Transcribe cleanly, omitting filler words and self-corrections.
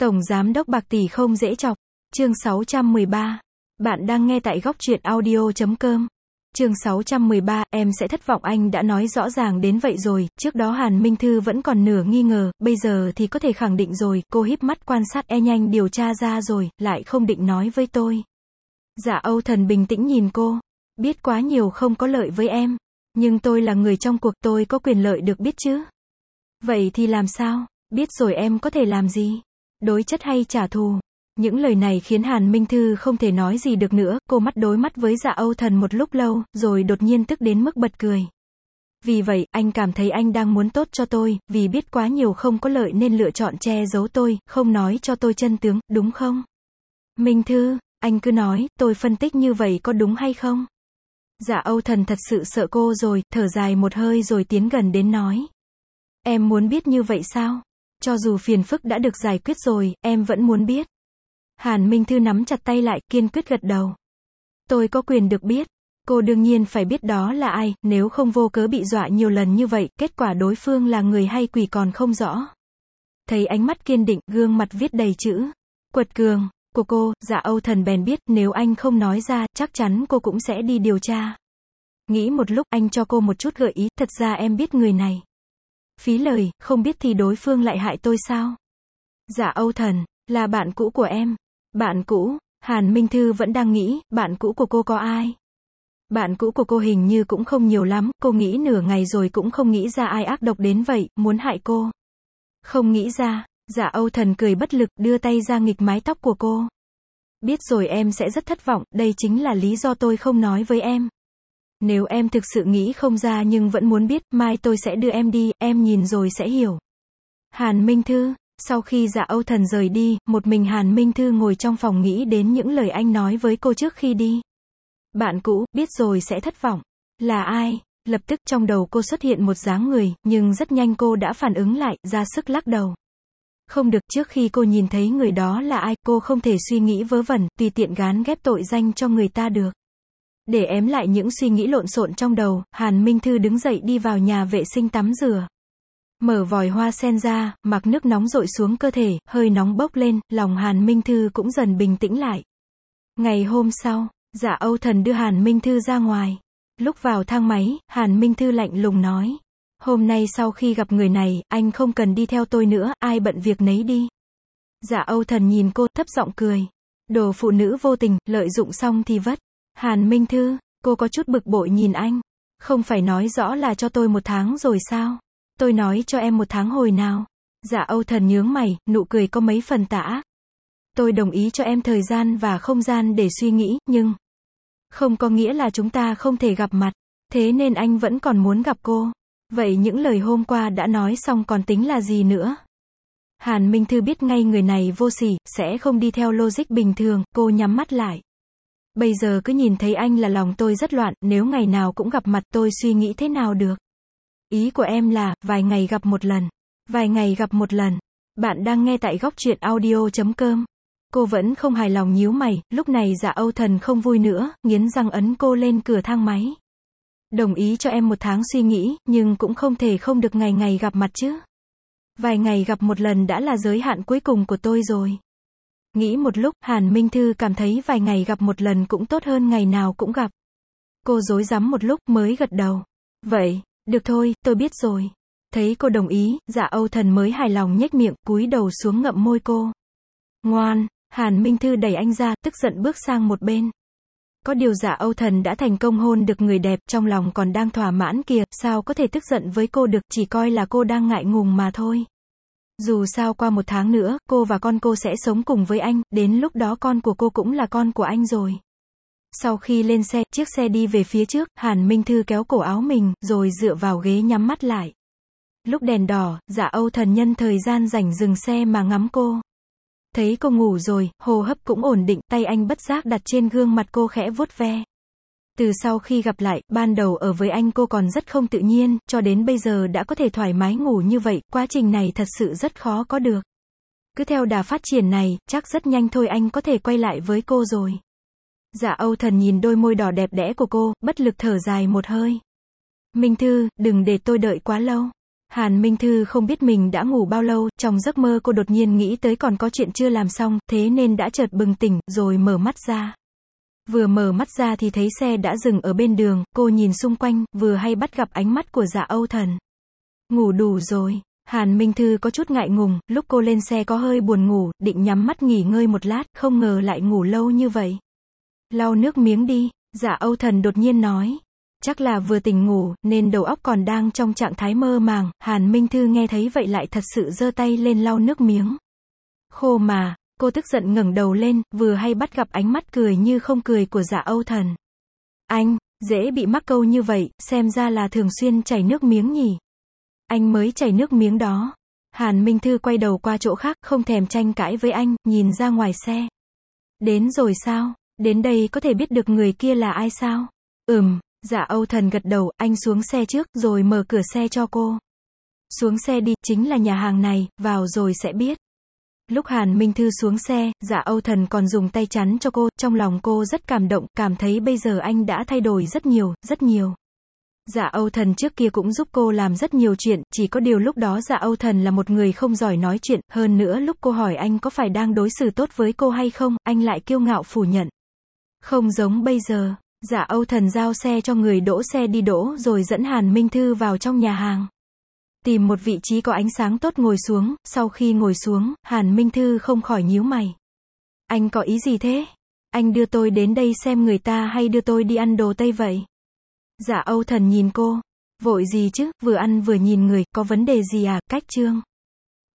Tổng giám đốc bạc tỷ không dễ chọc. Chương 613. Bạn đang nghe tại góc truyện audio.com. Chương 613, em sẽ thất vọng, anh đã nói rõ ràng đến vậy rồi. Trước đó Hàn Minh Thư vẫn còn nửa nghi ngờ, bây giờ thì có thể khẳng định rồi. Cô híp mắt quan sát, nhanh điều tra ra rồi, lại không định nói với tôi. Dạ Âu Thần bình tĩnh nhìn cô. Biết quá nhiều không có lợi với em. Nhưng tôi là người trong cuộc, tôi có quyền lợi được biết chứ. Vậy thì làm sao? Biết rồi em có thể làm gì? Đối chất hay trả thù? Những lời này khiến Hàn Minh Thư không thể nói gì được nữa, cô mắt đối mắt với Dạ Âu Thần một lúc lâu, rồi đột nhiên tức đến mức bật cười. Vì vậy, anh cảm thấy anh đang muốn tốt cho tôi, vì biết quá nhiều không có lợi nên lựa chọn che giấu tôi, không nói cho tôi chân tướng, đúng không? Minh Thư, anh cứ nói, tôi phân tích như vậy có đúng hay không? Dạ Âu Thần thật sự sợ cô rồi, thở dài một hơi rồi tiến gần đến nói. Em muốn biết như vậy sao? Cho dù phiền phức đã được giải quyết rồi, em vẫn muốn biết. Hàn Minh Thư nắm chặt tay lại, kiên quyết gật đầu. Tôi có quyền được biết. Cô đương nhiên phải biết đó là ai, nếu không vô cớ bị dọa nhiều lần như vậy, kết quả đối phương là người hay quỷ còn không rõ. Thấy ánh mắt kiên định, gương mặt viết đầy chữ quật cường của cô, Dạ Âu Thần bèn biết, nếu anh không nói ra, chắc chắn cô cũng sẽ đi điều tra. Nghĩ một lúc, anh cho cô một chút gợi ý, thật ra em biết người này. Phí lời, không biết thì đối phương lại hại tôi sao? Dạ Âu Thần, là bạn cũ của em. Bạn cũ? Hàn Minh Thư vẫn đang nghĩ, bạn cũ của cô có ai? Bạn cũ của cô hình như cũng không nhiều lắm, cô nghĩ nửa ngày rồi cũng không nghĩ ra ai ác độc đến vậy, muốn hại cô. Không nghĩ ra. Dạ Âu Thần cười bất lực, đưa tay ra nghịch mái tóc của cô. Biết rồi, em sẽ rất thất vọng, đây chính là lý do tôi không nói với em. Nếu em thực sự nghĩ không ra nhưng vẫn muốn biết, mai tôi sẽ đưa em đi, em nhìn rồi sẽ hiểu. Hàn Minh Thư. Sau khi Dạ Âu Thần rời đi, một mình Hàn Minh Thư ngồi trong phòng nghĩ đến những lời anh nói với cô trước khi đi. Bạn cũ, biết rồi sẽ thất vọng. Là ai? Lập tức trong đầu cô xuất hiện một dáng người, nhưng rất nhanh cô đã phản ứng lại, ra sức lắc đầu. Không được, trước khi cô nhìn thấy người đó là ai, cô không thể suy nghĩ vớ vẩn, tùy tiện gán ghép tội danh cho người ta được. Để ém lại những suy nghĩ lộn xộn trong đầu, Hàn Minh Thư đứng dậy đi vào nhà vệ sinh tắm rửa. Mở vòi hoa sen ra, mặc nước nóng dội xuống cơ thể, hơi nóng bốc lên, lòng Hàn Minh Thư cũng dần bình tĩnh lại. Ngày hôm sau, Dạ Âu Thần đưa Hàn Minh Thư ra ngoài. Lúc vào thang máy, Hàn Minh Thư lạnh lùng nói. Hôm nay sau khi gặp người này, anh không cần đi theo tôi nữa, ai bận việc nấy đi. Dạ Âu Thần nhìn cô, thấp giọng cười. Đồ phụ nữ vô tình, lợi dụng xong thì vất. Hàn Minh Thư, cô có chút bực bội nhìn anh. Không phải nói rõ là cho tôi 1 tháng rồi sao? Tôi nói cho em 1 tháng hồi nào? Dạ Âu Thần nhướng mày, nụ cười có mấy phần tà ác. Tôi đồng ý cho em thời gian và không gian để suy nghĩ, nhưng không có nghĩa là chúng ta không thể gặp mặt. Thế nên anh vẫn còn muốn gặp cô. Vậy những lời hôm qua đã nói xong còn tính là gì nữa? Hàn Minh Thư biết ngay người này vô sỉ, sẽ không đi theo logic bình thường, cô nhắm mắt lại. Bây giờ cứ nhìn thấy anh là lòng tôi rất loạn, nếu ngày nào cũng gặp mặt tôi suy nghĩ thế nào được? Ý của em là, vài ngày gặp một lần. Vài ngày gặp một lần. Bạn đang nghe tại góc truyện audio.com. Cô vẫn không hài lòng nhíu mày, lúc này Dạ Âu Thần không vui nữa, nghiến răng ấn cô lên cửa thang máy. Đồng ý cho em 1 tháng suy nghĩ, nhưng cũng không thể không được ngày ngày gặp mặt chứ. Vài ngày gặp một lần đã là giới hạn cuối cùng của tôi rồi. Nghĩ một lúc, Hàn Minh Thư cảm thấy vài ngày gặp một lần cũng tốt hơn ngày nào cũng gặp. Cô rối rắm một lúc mới gật đầu. Vậy, được thôi, tôi biết rồi. Thấy cô đồng ý, Dạ Âu Thần mới hài lòng nhếch miệng, cúi đầu xuống ngậm môi cô. Ngoan, Hàn Minh Thư đẩy anh ra, tức giận bước sang một bên. Có điều Dạ Âu Thần đã thành công hôn được người đẹp, trong lòng còn đang thỏa mãn kìa, sao có thể tức giận với cô được, chỉ coi là cô đang ngại ngùng mà thôi. Dù sao qua 1 tháng nữa, cô và con cô sẽ sống cùng với anh, đến lúc đó con của cô cũng là con của anh rồi. Sau khi lên xe, chiếc xe đi về phía trước, Hàn Minh Thư kéo cổ áo mình, rồi dựa vào ghế nhắm mắt lại. Lúc đèn đỏ, Dạ Âu Thần nhân thời gian rảnh dừng xe mà ngắm cô. Thấy cô ngủ rồi, hô hấp cũng ổn định, tay anh bất giác đặt trên gương mặt cô khẽ vuốt ve. Từ sau khi gặp lại, ban đầu ở với anh cô còn rất không tự nhiên, cho đến bây giờ đã có thể thoải mái ngủ như vậy, quá trình này thật sự rất khó có được. Cứ theo đà phát triển này, chắc rất nhanh thôi anh có thể quay lại với cô rồi. Dạ Âu Thần nhìn đôi môi đỏ đẹp đẽ của cô, bất lực thở dài một hơi. Minh Thư, đừng để tôi đợi quá lâu. Hàn Minh Thư không biết mình đã ngủ bao lâu, trong giấc mơ cô đột nhiên nghĩ tới còn có chuyện chưa làm xong, thế nên đã chợt bừng tỉnh, rồi mở mắt ra. Vừa mở mắt ra thì thấy xe đã dừng ở bên đường, cô nhìn xung quanh, vừa hay bắt gặp ánh mắt của Dạ Âu Thần. Ngủ đủ rồi. Hàn Minh Thư có chút ngại ngùng, lúc cô lên xe có hơi buồn ngủ, định nhắm mắt nghỉ ngơi một lát, không ngờ lại ngủ lâu như vậy. Lau nước miếng đi, Dạ Âu Thần đột nhiên nói. Chắc là vừa tỉnh ngủ, nên đầu óc còn đang trong trạng thái mơ màng, Hàn Minh Thư nghe thấy vậy lại thật sự giơ tay lên lau nước miếng. Khô mà, cô tức giận ngẩng đầu lên, vừa hay bắt gặp ánh mắt cười như không cười của Dạ Âu Thần. Anh, dễ bị mắc câu như vậy, xem ra là thường xuyên chảy nước miếng nhỉ. Anh mới chảy nước miếng đó. Hàn Minh Thư quay đầu qua chỗ khác, không thèm tranh cãi với anh, nhìn ra ngoài xe. Đến rồi sao? Đến đây có thể biết được người kia là ai sao? Dạ Âu Thần gật đầu, anh xuống xe trước, rồi mở cửa xe cho cô. Xuống xe đi, chính là nhà hàng này, vào rồi sẽ biết. Lúc Hàn Minh Thư xuống xe, Dạ Âu Thần còn dùng tay chắn cho cô, trong lòng cô rất cảm động, cảm thấy bây giờ anh đã thay đổi rất nhiều, rất nhiều. Dạ Âu Thần trước kia cũng giúp cô làm rất nhiều chuyện, chỉ có điều lúc đó Dạ Âu Thần là một người không giỏi nói chuyện, hơn nữa lúc cô hỏi anh có phải đang đối xử tốt với cô hay không, anh lại kiêu ngạo phủ nhận. Không giống bây giờ, Dạ Âu Thần giao xe cho người đỗ xe đi đỗ rồi dẫn Hàn Minh Thư vào trong nhà hàng. Tìm một vị trí có ánh sáng tốt ngồi xuống, sau khi ngồi xuống, Hàn Minh Thư không khỏi nhíu mày. Anh có ý gì thế? Anh đưa tôi đến đây xem người ta hay đưa tôi đi ăn đồ Tây vậy? Dạ Âu Thần nhìn cô. Vội gì chứ, vừa ăn vừa nhìn người, có vấn đề gì à, cách Trương?